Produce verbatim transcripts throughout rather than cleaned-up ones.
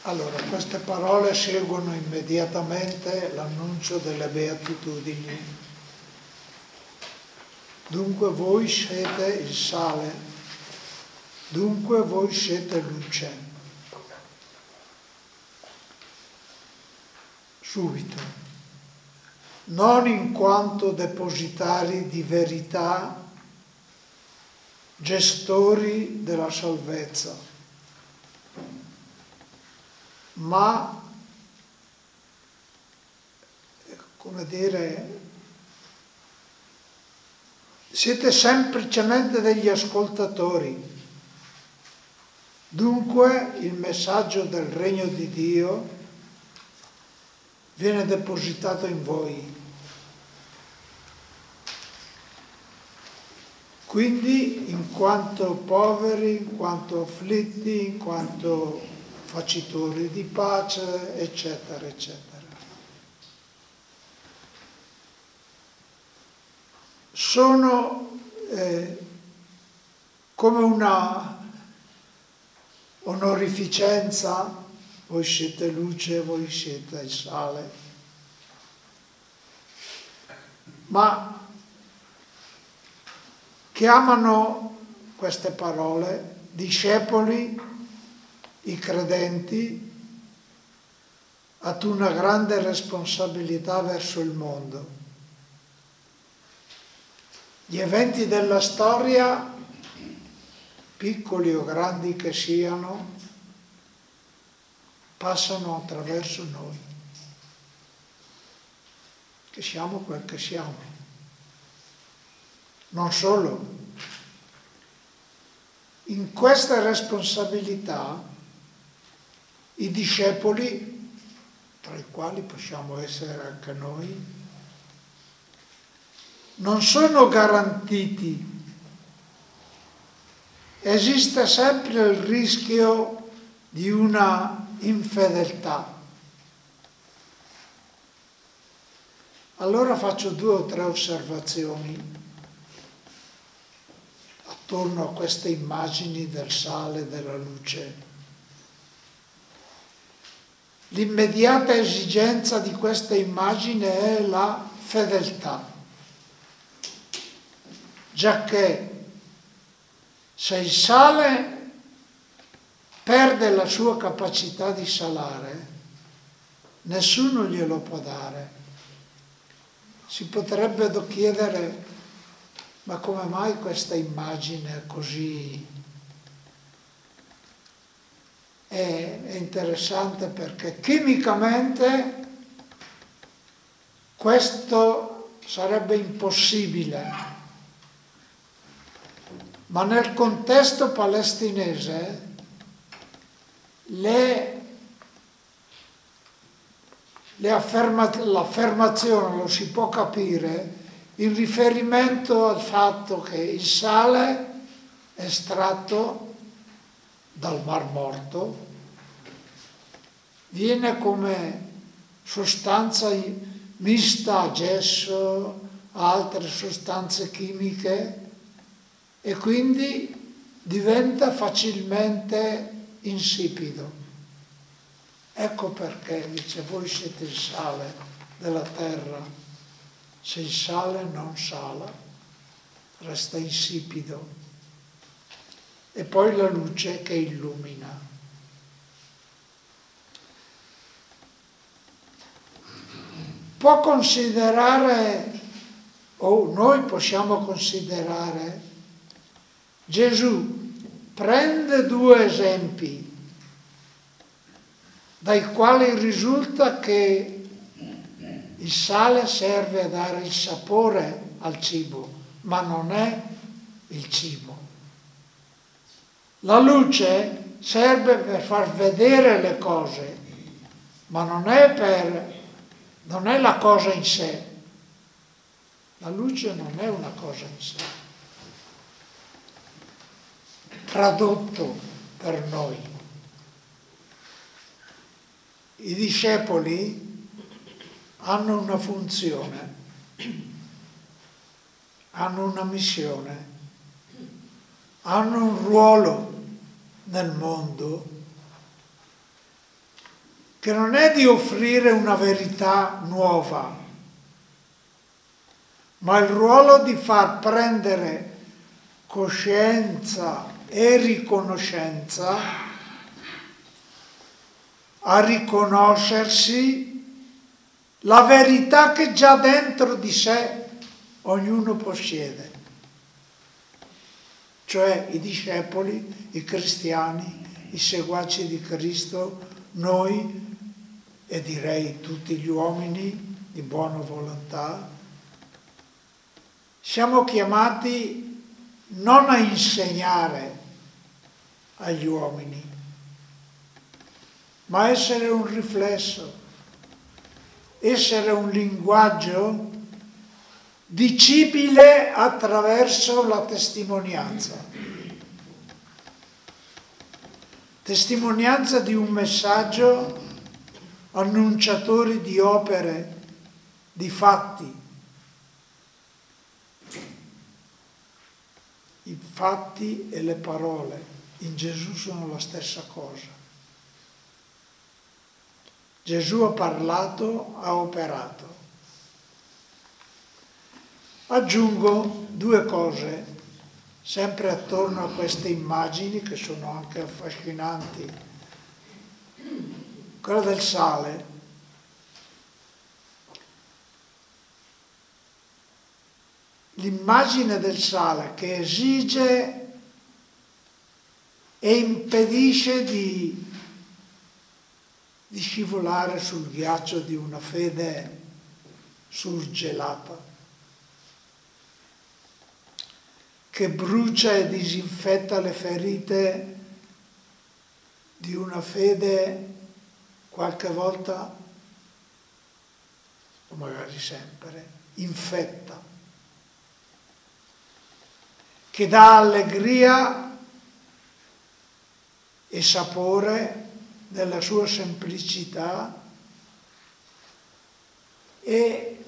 Allora, queste parole seguono immediatamente l'annuncio delle beatitudini. Dunque voi siete il sale, dunque voi siete luce. Subito. Non in quanto depositari di verità, gestori della salvezza, ma, come dire, siete semplicemente degli ascoltatori. Dunque il messaggio del regno di Dio viene depositato in voi. Quindi, in quanto poveri, in quanto afflitti, in quanto facitori di pace, eccetera, eccetera. Sono eh, come una onorificenza, voi siete luce, voi siete il sale, ma chiamano queste parole discepoli, i credenti, ad una grande responsabilità verso il mondo. Gli eventi della storia, piccoli o grandi che siano, passano attraverso noi, che siamo quel che siamo. Non solo. In queste responsabilità i discepoli, tra i quali possiamo essere anche noi, non sono garantiti. Esiste sempre il rischio di una infedeltà. Allora faccio due o tre osservazioni attorno a queste immagini del sale e della luce. L'immediata esigenza di questa immagine è la fedeltà, giacché se il sale perde la sua capacità di salare, nessuno glielo può dare. Si potrebbe chiedere, ma come mai questa immagine è così? È, è interessante perché chimicamente questo sarebbe impossibile, ma nel contesto palestinese le, le afferma, l'affermazione lo si può capire in riferimento al fatto che il sale estratto dal Mar Morto viene come sostanza mista a gesso, a altre sostanze chimiche e quindi diventa facilmente insipido. Ecco perché dice voi siete il sale della terra. Se il sale non sala, resta insipido. E poi la luce che illumina. Può considerare, o noi possiamo considerare, Gesù prende due esempi dai quali risulta che il sale serve a dare il sapore al cibo, ma non è il cibo. La luce serve per far vedere le cose, ma non è, per, non è la cosa in sé. La luce non è una cosa in sé. Tradotto per noi. I discepoli hanno una funzione, hanno una missione, hanno un ruolo nel mondo che non è di offrire una verità nuova, ma il ruolo di far prendere coscienza e riconoscenza a riconoscersi la verità che già dentro di sé ognuno possiede. Cioè i discepoli, i cristiani, i seguaci di Cristo, noi e direi tutti gli uomini di buona volontà, siamo chiamati non a insegnare agli uomini, ma a essere un riflesso, essere un linguaggio dicibile attraverso la testimonianza. Testimonianza di un messaggio, annunciatori di opere, di fatti. I fatti e le parole in Gesù sono la stessa cosa. Gesù ha parlato, ha operato. Aggiungo due cose, sempre attorno a queste immagini che sono anche affascinanti. Quella del sale. L'immagine del sale che esige e impedisce di, di scivolare sul ghiaccio di una fede surgelata, che brucia e disinfetta le ferite di una fede qualche volta, o magari sempre, infetta, che dà allegria e sapore nella sua semplicità e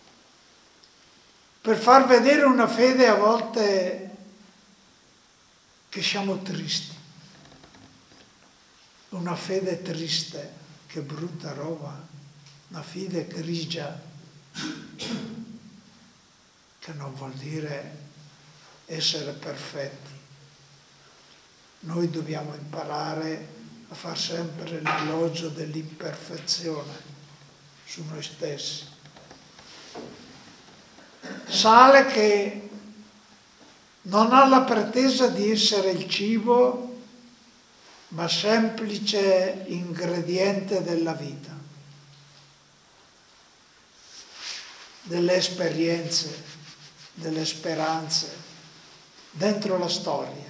per far vedere una fede a volte che siamo tristi, una fede triste, che brutta roba, una fede grigia, che non vuol dire essere perfetti. Noi dobbiamo imparare a far sempre l'elogio dell'imperfezione su noi stessi. Sale che non ha la pretesa di essere il cibo, ma semplice ingrediente della vita, delle esperienze, delle speranze, dentro la storia.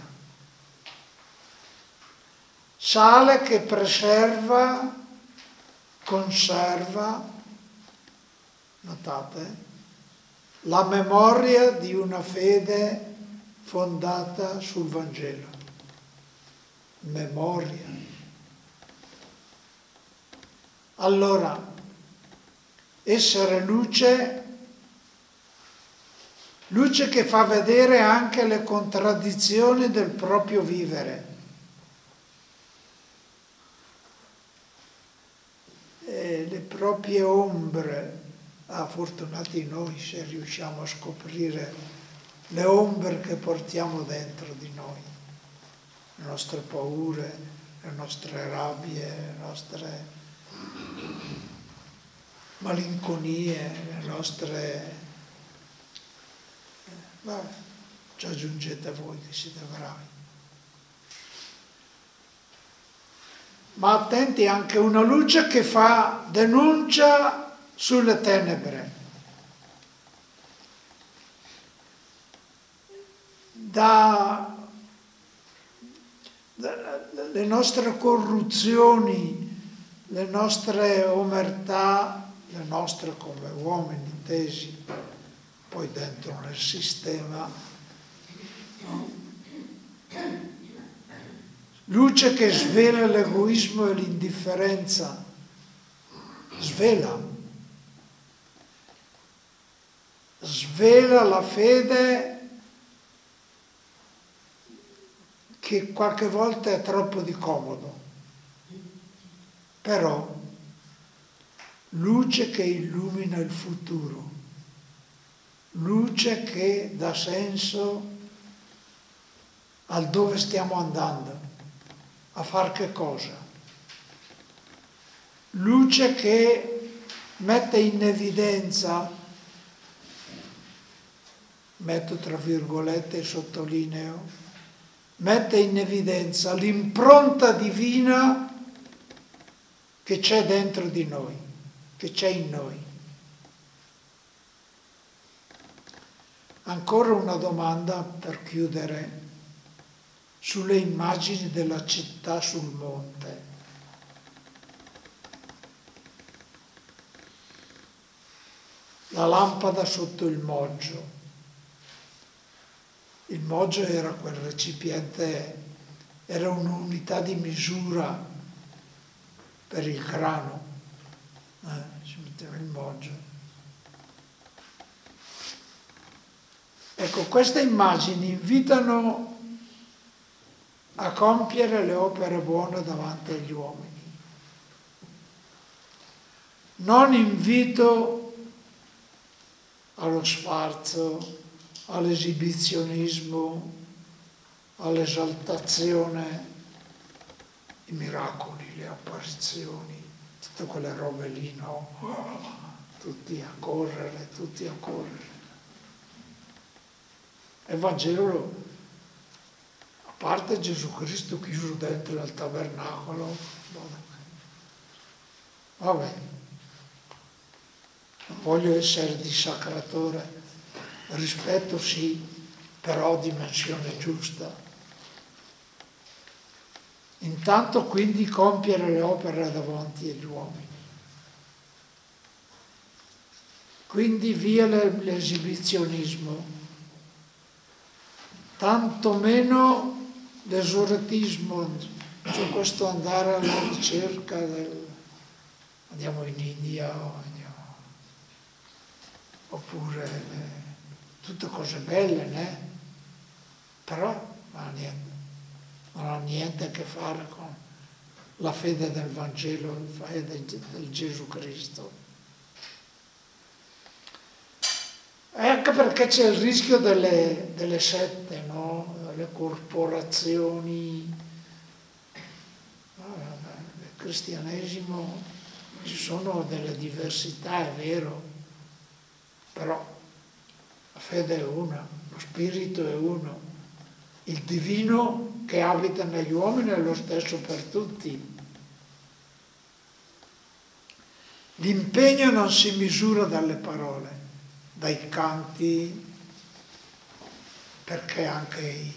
Sale che preserva, conserva, notate, la memoria di una fede fondata sul Vangelo. Memoria. Allora, essere luce, luce che fa vedere anche le contraddizioni del proprio vivere. E le proprie ombre. Ah, fortunati noi se riusciamo a scoprire le ombre che portiamo dentro di noi, le nostre paure, le nostre rabbie, le nostre malinconie, le nostre... Vabbè, ci aggiungete voi che siete bravi. Ma attenti, anche una luce che fa denuncia sulle tenebre, da, da le nostre corruzioni, le nostre omertà, le nostre come uomini intesi, poi dentro nel sistema, no? Luce che svela l'egoismo e l'indifferenza, svela. Svela la fede che qualche volta è troppo di comodo, però luce che illumina il futuro, luce che dà senso al dove stiamo andando, a far che cosa. Luce che mette in evidenza, metto tra virgolette e sottolineo, mette in evidenza l'impronta divina che c'è dentro di noi, che c'è in noi. Ancora una domanda per chiudere sulle immagini della città sul monte. La lampada sotto il moggio. Il moggio era quel recipiente, era un'unità di misura per il grano, eh, ci metteva il moggio. Ecco, queste immagini invitano a compiere le opere buone davanti agli uomini. Non invito allo sfarzo, all'esibizionismo, all'esaltazione, i miracoli, le apparizioni, tutte quelle robe lì, no? Tutti a correre, tutti a correre. Il Vangelo, a parte Gesù Cristo chiuso dentro al tabernacolo, vabbè, non voglio essere dissacratore, rispetto sì, però dimensione giusta. Intanto quindi compiere le opere davanti agli uomini. Quindi via l'esibizionismo, tanto meno l'esoretismo, cioè questo andare alla ricerca del andiamo in India andiamo, oppure eh, tutte cose belle, né? Però non ha, niente, non ha niente a che fare con la fede del Vangelo, la fede del Gesù Cristo. E anche perché c'è il rischio delle, delle sette, no? Le corporazioni. Nel cristianesimo ci sono delle diversità, è vero, però la fede è una, lo spirito è uno, il divino che abita negli uomini è lo stesso per tutti. L'impegno non si misura dalle parole, dai canti, perché anche i,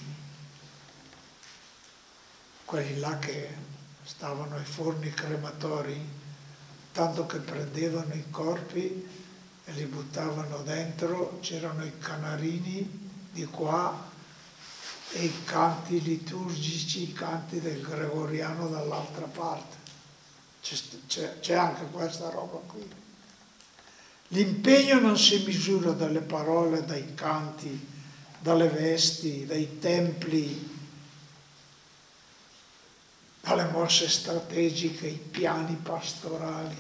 quelli là che stavano ai forni crematori, tanto che prendevano i corpi e li buttavano dentro, c'erano i canarini di qua e i canti liturgici, i canti del gregoriano dall'altra parte. C'è, c'è, c'è anche questa roba qui. L'impegno non si misura dalle parole, dai canti, dalle vesti, dai templi, dalle mosse strategiche, i piani pastorali,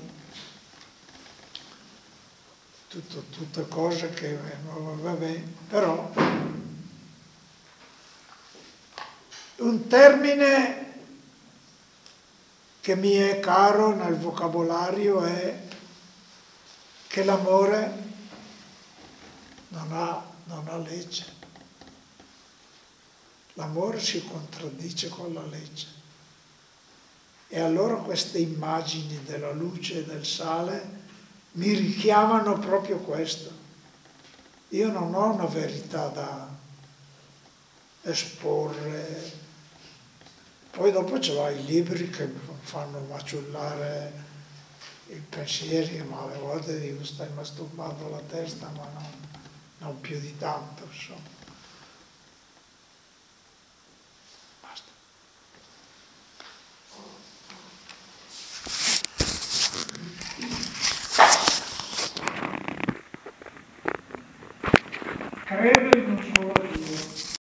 tutto, tutte cose che vabbè, però un termine che mi è caro nel vocabolario è che l'amore non ha, non ha legge. L'amore si contraddice con la legge. E allora queste immagini della luce e del sale mi richiamano proprio questo. Io non ho una verità da esporre. Poi dopo ce l'ho i libri che fanno maciullare i pensieri, ma alle volte dico stai masturbando la testa, ma non, non più di tanto, insomma.